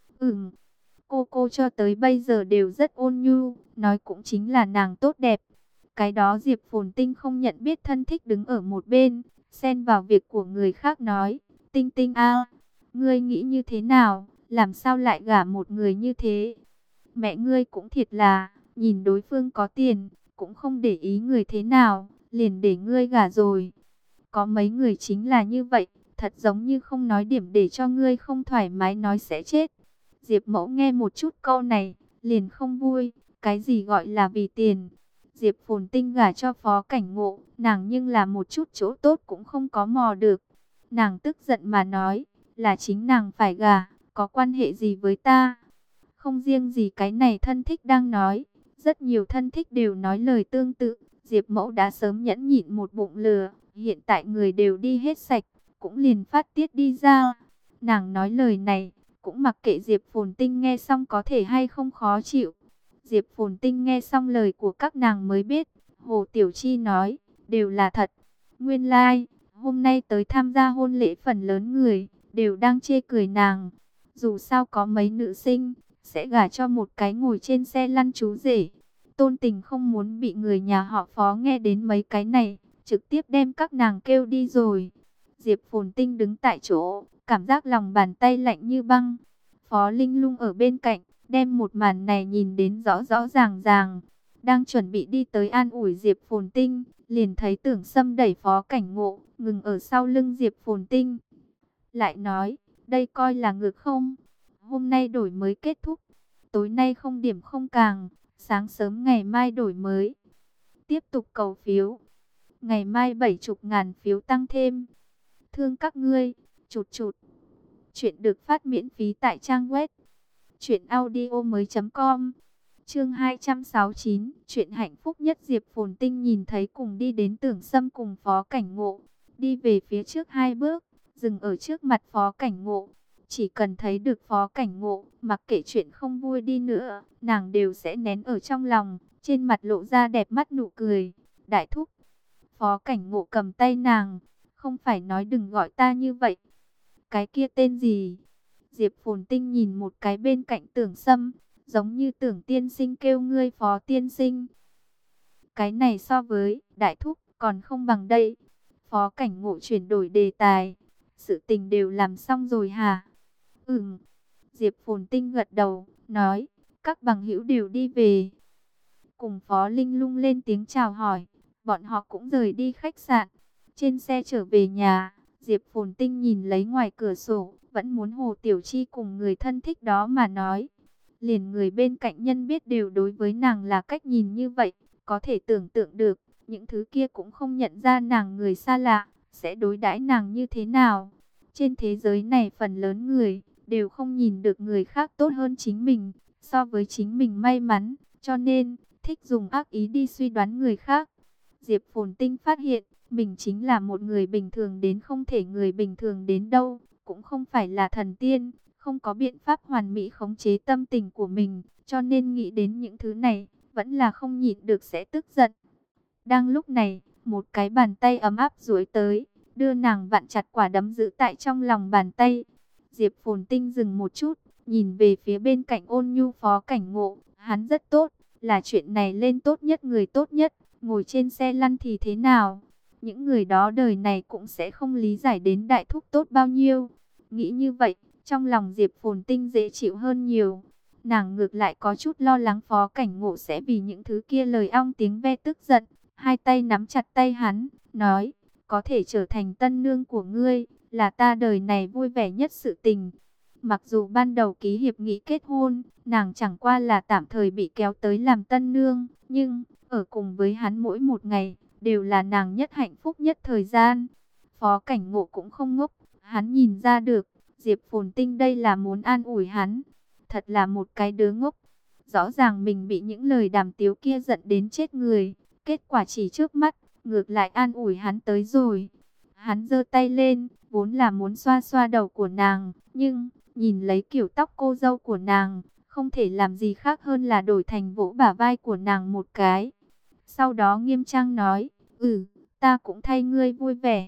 Cô cho tới bây giờ đều rất ôn nhu, nói cũng chính là nàng tốt đẹp. Cái đó Diệp Phồn Tinh không nhận biết thân thích đứng ở một bên, xen vào việc của người khác nói, Tinh Tinh a, ngươi nghĩ như thế nào, làm sao lại gả một người như thế? Mẹ ngươi cũng thiệt là, nhìn đối phương có tiền, cũng không để ý người thế nào, liền để ngươi gả rồi. Có mấy người chính là như vậy, thật giống như không nói điểm để cho ngươi không thoải mái nói sẽ chết. Diệp Mẫu nghe một chút câu này, liền không vui, cái gì gọi là vì tiền. Diệp Phồn Tinh gả cho Phó Cảnh Ngộ, nàng nhưng là một chút chỗ tốt cũng không có mò được. Nàng tức giận mà nói, là chính nàng phải gả, có quan hệ gì với ta? Không riêng gì cái này thân thích đang nói, rất nhiều thân thích đều nói lời tương tự. Diệp Mẫu đã sớm nhẫn nhịn một bụng lừa, hiện tại người đều đi hết sạch, cũng liền phát tiết đi ra. Nàng nói lời này, cũng mặc kệ Diệp Phồn Tinh nghe xong có thể hay không khó chịu. Diệp Phồn Tinh nghe xong lời của các nàng mới biết, Hồ Tiểu Chi nói, đều là thật. Nguyên lai, hôm nay tới tham gia hôn lễ phần lớn người, đều đang chê cười nàng. Dù sao có mấy nữ sinh, sẽ gả cho một cái ngồi trên xe lăn chú rể. Tôn Tình không muốn bị người nhà họ Phó nghe đến mấy cái này, trực tiếp đem các nàng kêu đi rồi. Diệp Phồn Tinh đứng tại chỗ, cảm giác lòng bàn tay lạnh như băng. Phó Linh Lung ở bên cạnh, đem một màn này nhìn đến rõ rõ ràng ràng. Đang chuẩn bị đi tới an ủi Diệp Phồn Tinh, liền thấy Tưởng Sâm đẩy Phó Cảnh Ngộ, ngừng ở sau lưng Diệp Phồn Tinh. Lại nói, đây coi là ngược không? Hôm nay đổi mới kết thúc, tối nay không điểm không càng, sáng sớm ngày mai đổi mới. Tiếp tục cầu phiếu, ngày mai 70.000 phiếu tăng thêm. Thương các ngươi, chụt chụt. Chuyện được phát miễn phí tại trang web truyệnaudiomoi.com. Chương 269, chuyện hạnh phúc nhất. Diệp Phồn Tinh nhìn thấy cùng đi đến Tưởng Sâm cùng Phó Cảnh Ngộ, đi về phía trước 2 bước, dừng ở trước mặt Phó Cảnh Ngộ. Chỉ cần thấy được Phó Cảnh Ngộ, mặc kệ chuyện không vui đi nữa, nàng đều sẽ nén ở trong lòng, trên mặt lộ ra đẹp mắt nụ cười. Đại thúc. Phó Cảnh Ngộ cầm tay nàng, không phải nói đừng gọi ta như vậy. Cái kia tên gì? Diệp Phồn Tinh nhìn một cái bên cạnh Tưởng Sâm, giống như Tưởng tiên sinh kêu ngươi Phó tiên sinh. Cái này so với đại thúc còn không bằng đây. Phó Cảnh Ngộ chuyển đổi đề tài. Sự tình đều làm xong rồi hả? Diệp Phồn Tinh gật đầu, nói, các bằng hữu đều đi về. Cùng Phó Linh Lung lên tiếng chào hỏi, bọn họ cũng rời đi khách sạn. Trên xe trở về nhà, Diệp Phồn Tinh nhìn lấy ngoài cửa sổ, vẫn muốn Hồ Tiểu Chi cùng người thân thích đó mà nói. Liền người bên cạnh nhân biết đều đối với nàng là cách nhìn như vậy, có thể tưởng tượng được, những thứ kia cũng không nhận ra nàng người xa lạ, sẽ đối đãi nàng như thế nào. Trên thế giới này phần lớn người, đều không nhìn được người khác tốt hơn chính mình, so với chính mình may mắn, cho nên, thích dùng ác ý đi suy đoán người khác. Diệp Phồn Tinh phát hiện, mình chính là một người bình thường đến không thể người bình thường đến đâu, cũng không phải là thần tiên, không có biện pháp hoàn mỹ khống chế tâm tình của mình, cho nên nghĩ đến những thứ này, vẫn là không nhịn được sẽ tức giận. Đang lúc này, một cái bàn tay ấm áp duỗi tới, đưa nàng vặn chặt quả đấm giữ tại trong lòng bàn tay. Diệp Phồn Tinh dừng một chút, nhìn về phía bên cạnh Ôn Nhu Phó Cảnh Ngộ, hắn rất tốt, là chuyện này lên tốt nhất người tốt nhất, ngồi trên xe lăn thì thế nào? Những người đó đời này cũng sẽ không lý giải đến đại thúc tốt bao nhiêu. Nghĩ như vậy, trong lòng Diệp Phồn Tinh dễ chịu hơn nhiều. Nàng ngược lại có chút lo lắng Phó Cảnh Ngộ sẽ vì những thứ kia lời ong tiếng ve tức giận. Hai tay nắm chặt tay hắn, nói, có thể trở thành tân nương của ngươi, là ta đời này vui vẻ nhất sự tình. Mặc dù ban đầu ký hiệp nghị kết hôn, nàng chẳng qua là tạm thời bị kéo tới làm tân nương, nhưng, ở cùng với hắn mỗi một ngày, đều là nàng nhất hạnh phúc nhất thời gian. Phó Cảnh Ngộ cũng không ngốc, hắn nhìn ra được, Diệp Phồn Tinh đây là muốn an ủi hắn. Thật là một cái đứa ngốc. Rõ ràng mình bị những lời đàm tiếu kia giận đến chết người. Kết quả chỉ trước mắt, ngược lại an ủi hắn tới rồi. Hắn giơ tay lên, vốn là muốn xoa xoa đầu của nàng. Nhưng, nhìn lấy kiểu tóc cô dâu của nàng, không thể làm gì khác hơn là đổi thành vỗ bả vai của nàng một cái. Sau đó nghiêm trang nói, ta cũng thay ngươi vui vẻ.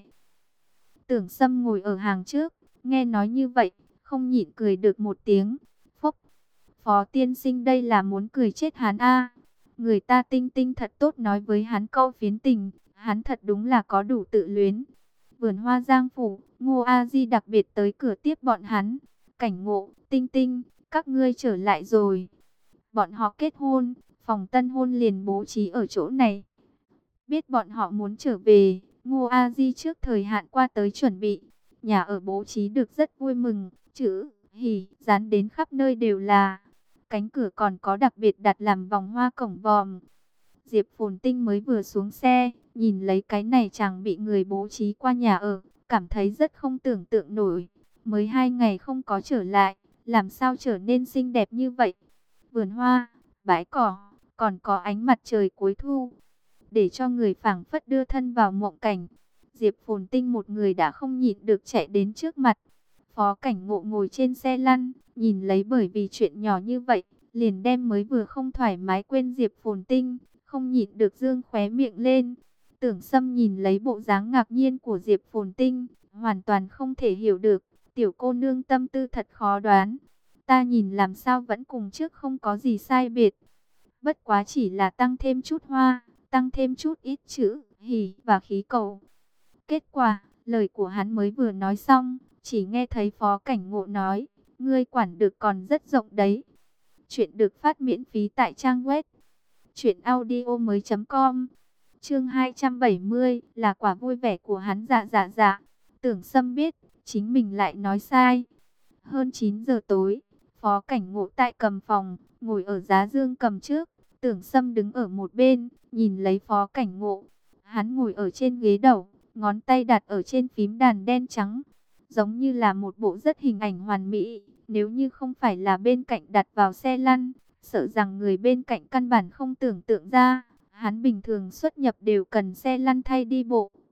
Tưởng Sâm ngồi ở hàng trước, nghe nói như vậy, không nhịn cười được một tiếng. Phốc, Phó tiên sinh đây là muốn cười chết hắn a. Người ta Tinh Tinh thật tốt nói với hắn câu phiến tình, hắn thật đúng là có đủ tự luyến. Vườn hoa Giang phủ, Ngô A Di đặc biệt tới cửa tiếp bọn hắn. Cảnh Ngộ, Tinh Tinh, các ngươi trở lại rồi. Bọn họ kết hôn, phòng tân hôn liền bố trí ở chỗ này. Biết bọn họ muốn trở về, Ngô A Di trước thời hạn qua tới chuẩn bị. Nhà ở bố trí được rất vui mừng, chữ hỉ dán đến khắp nơi đều là. Cánh cửa còn có đặc biệt đặt làm vòng hoa cổng vòm. Diệp Phồn Tinh mới vừa xuống xe, nhìn lấy cái này chẳng bị người bố trí qua nhà ở, cảm thấy rất không tưởng tượng nổi. Mới 2 ngày không có trở lại, làm sao trở nên xinh đẹp như vậy? Vườn hoa, bãi cỏ, còn có ánh mặt trời cuối thu, để cho người phảng phất đưa thân vào mộng cảnh. Diệp Phồn Tinh một người đã không nhịn được chạy đến trước mặt. Phó Cảnh Ngộ ngồi trên xe lăn, nhìn lấy bởi vì chuyện nhỏ như vậy, liền đem mới vừa không thoải mái quên Diệp Phồn Tinh, không nhịn được dương khóe miệng lên. Tưởng Sâm nhìn lấy bộ dáng ngạc nhiên của Diệp Phồn Tinh, hoàn toàn không thể hiểu được, tiểu cô nương tâm tư thật khó đoán. Ta nhìn làm sao vẫn cùng trước không có gì sai biệt. Bất quá chỉ là tăng thêm chút hoa, tăng thêm chút ít chữ, hỉ và khí cầu. Kết quả, lời của hắn mới vừa nói xong, chỉ nghe thấy Phó Cảnh Ngộ nói, ngươi quản được còn rất rộng đấy. Chuyện được phát miễn phí tại trang web truyệnaudiomoi.com. Chương 270 là quả vui vẻ của hắn. Dạ. Tưởng Sâm biết, chính mình lại nói sai. Hơn 9 giờ tối, Phó Cảnh Ngộ tại cầm phòng, ngồi ở giá dương cầm trước. Tưởng Sâm đứng ở một bên, nhìn lấy Phó Cảnh Ngộ. Hắn ngồi ở trên ghế đầu, ngón tay đặt ở trên phím đàn đen trắng, giống như là một bộ rất hình ảnh hoàn mỹ. Nếu như không phải là bên cạnh đặt vào xe lăn, sợ rằng người bên cạnh căn bản không tưởng tượng ra. Hắn bình thường xuất nhập đều cần xe lăn thay đi bộ,